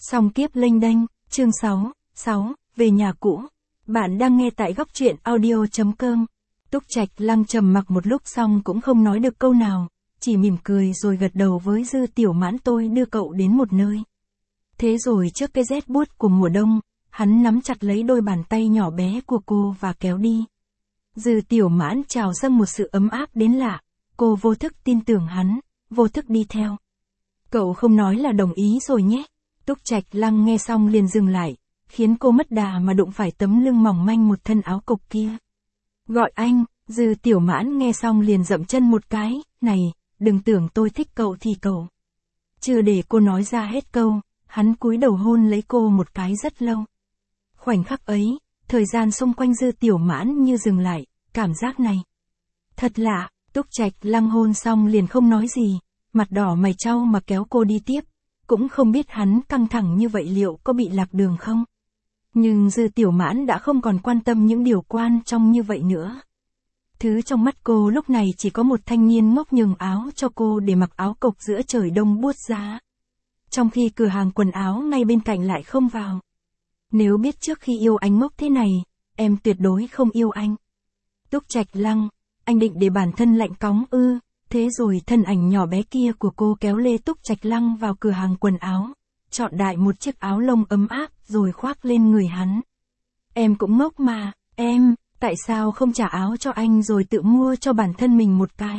Song kiếp lênh đênh, chương 6, về nhà cũ. Bạn đang nghe tại góc truyện audio.com. Túc Trạch Lăng trầm mặc một lúc xong cũng không nói được câu nào, chỉ mỉm cười rồi gật đầu với Dư Tiểu Mãn, tôi đưa cậu đến một nơi. Thế rồi trước cái rét buốt của mùa đông, hắn nắm chặt lấy đôi bàn tay nhỏ bé của cô và kéo đi. Dư Tiểu Mãn trào dâng một sự ấm áp đến lạ, cô vô thức tin tưởng hắn, vô thức đi theo. Cậu không nói là đồng ý rồi nhé. Túc Trạch Lăng nghe xong liền dừng lại, khiến cô mất đà mà đụng phải tấm lưng mỏng manh một thân áo cộc kia. Gọi anh. Dư Tiểu Mãn nghe xong liền dậm chân một cái, này, đừng tưởng tôi thích cậu thì cậu. Chưa để cô nói ra hết câu, hắn cúi đầu hôn lấy cô một cái rất lâu. Khoảnh khắc ấy, thời gian xung quanh Dư Tiểu Mãn như dừng lại, cảm giác này. Thật lạ. Túc Trạch Lăng hôn xong liền không nói gì, mặt đỏ mày chau mà kéo cô đi tiếp, cũng không biết hắn căng thẳng như vậy liệu có bị lạc đường không. Nhưng Dư Tiểu Mãn đã không còn quan tâm những điều quan trọng như vậy nữa. Thứ trong mắt cô lúc này chỉ có một thanh niên ngốc nhường áo cho cô để mặc áo cộc giữa trời đông buốt giá. Trong khi cửa hàng quần áo ngay bên cạnh lại không vào. Nếu biết trước khi yêu anh ngốc thế này, em tuyệt đối không yêu anh. Túc Trạch Lăng, anh định để bản thân lạnh cóng ư? Thế rồi thân ảnh nhỏ bé kia của cô kéo lê Túc Trạch Lăng vào cửa hàng quần áo, chọn đại một chiếc áo lông ấm áp rồi khoác lên người hắn. Em cũng ngốc mà, em, tại sao không trả áo cho anh rồi tự mua cho bản thân mình một cái?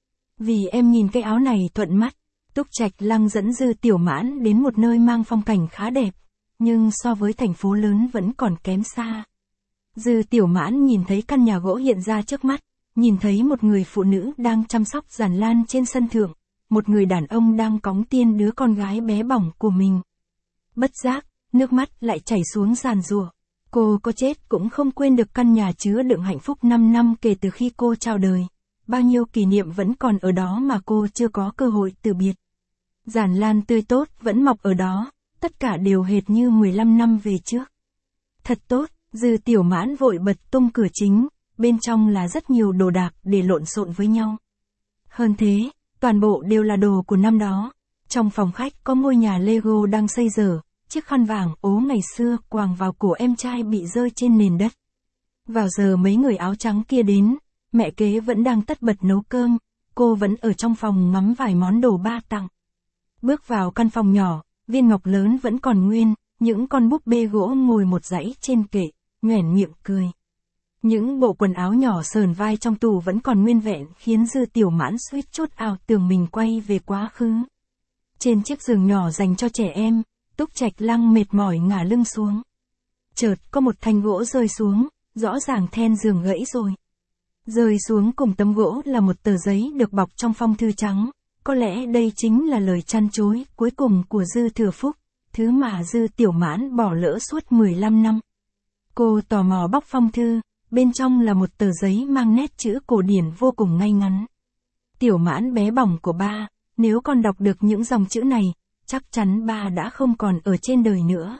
Vì em nhìn cái áo này thuận mắt. Túc Trạch Lăng dẫn Dư Tiểu Mãn đến một nơi mang phong cảnh khá đẹp, nhưng so với thành phố lớn vẫn còn kém xa. Dư Tiểu Mãn nhìn thấy căn nhà gỗ hiện ra trước mắt, nhìn thấy một người phụ nữ đang chăm sóc giàn lan trên sân thượng, một người đàn ông đang cõng tiên đứa con gái bé bỏng của mình. Bất giác, nước mắt lại chảy xuống giàn giụa. Cô có chết cũng không quên được căn nhà chứa đựng hạnh phúc 5 năm kể từ khi cô chào đời. Bao nhiêu kỷ niệm vẫn còn ở đó mà cô chưa có cơ hội từ biệt. Giàn lan tươi tốt vẫn mọc ở đó, tất cả đều hệt như 15 năm về trước. Thật tốt. Dư Tiểu Mãn vội bật tung cửa chính, bên trong là rất nhiều đồ đạc để lộn xộn với nhau. Hơn thế, toàn bộ đều là đồ của năm đó. Trong phòng khách có ngôi nhà Lego đang xây dở, chiếc khăn vàng ố ngày xưa quàng vào cổ em trai bị rơi trên nền đất. Vào giờ mấy người áo trắng kia đến, mẹ kế vẫn đang tất bật nấu cơm, cô vẫn ở trong phòng ngắm vài món đồ ba tặng. Bước vào căn phòng nhỏ, viên ngọc lớn vẫn còn nguyên, những con búp bê gỗ ngồi một dãy trên kệ, nhoẻn miệng cười. Những bộ quần áo nhỏ sờn vai trong tủ vẫn còn nguyên vẹn khiến Dư Tiểu Mãn suýt chút ảo tưởng mình quay về quá khứ. Trên chiếc giường nhỏ dành cho trẻ em, Túc Trạch Lăng mệt mỏi ngả lưng xuống. Chợt có một thanh gỗ rơi xuống, rõ ràng then giường gãy rồi. Rơi xuống cùng tấm gỗ là một tờ giấy được bọc trong phong thư trắng, có lẽ đây chính là lời trăn trối cuối cùng của Dư Thừa Phúc, thứ mà Dư Tiểu Mãn bỏ lỡ suốt 15 năm. Cô tò mò bóc phong thư, bên trong là một tờ giấy mang nét chữ cổ điển vô cùng ngay ngắn. Tiểu Mãn bé bỏng của ba, nếu con đọc được những dòng chữ này, chắc chắn ba đã không còn ở trên đời nữa.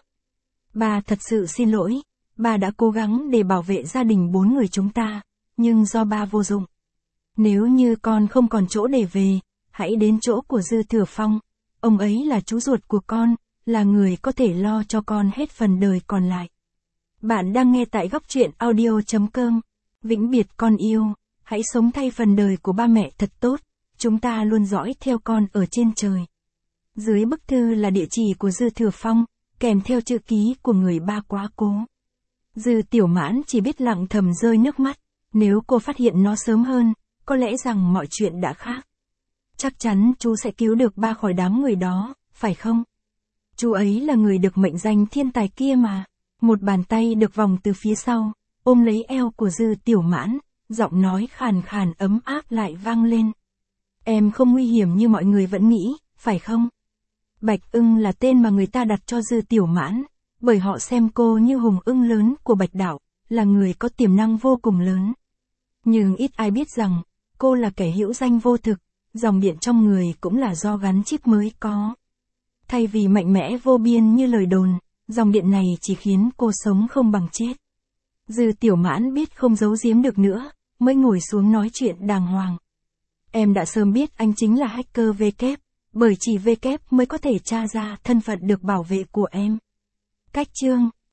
Ba thật sự xin lỗi, ba đã cố gắng để bảo vệ gia đình 4 người chúng ta, nhưng do ba vô dụng. Nếu như con không còn chỗ để về, hãy đến chỗ của Dư Thừa Phong, ông ấy là chú ruột của con, là người có thể lo cho con hết phần đời còn lại. Bạn đang nghe tại góc truyện audio.com. Vĩnh biệt con yêu, hãy sống thay phần đời của ba mẹ thật tốt, chúng ta luôn dõi theo con ở trên trời. Dưới bức thư là địa chỉ của Dư Thừa Phong, kèm theo chữ ký của người ba quá cố. Dư Tiểu Mãn chỉ biết lặng thầm rơi nước mắt, nếu cô phát hiện nó sớm hơn, có lẽ rằng mọi chuyện đã khác. Chắc chắn chú sẽ cứu được ba khỏi đám người đó, phải không? Chú ấy là người được mệnh danh thiên tài kia mà. Một bàn tay được vòng từ phía sau, ôm lấy eo của Dư Tiểu Mãn, giọng nói khàn khàn ấm áp lại vang lên. Em không nguy hiểm như mọi người vẫn nghĩ, phải không? Bạch Ưng là tên mà người ta đặt cho Dư Tiểu Mãn, bởi họ xem cô như hùng ưng lớn của Bạch Đảo, là người có tiềm năng vô cùng lớn. Nhưng ít ai biết rằng, cô là kẻ hữu danh vô thực, dòng điện trong người cũng là do gắn chip mới có. Thay vì mạnh mẽ vô biên như lời đồn, dòng điện này chỉ khiến cô sống không bằng chết. Dư Tiểu Mãn biết không giấu giếm được nữa, mới ngồi xuống nói chuyện đàng hoàng. Em đã sớm biết anh chính là hacker Bởi chỉ VK mới có thể tra ra thân phận được bảo vệ của em. Cách chương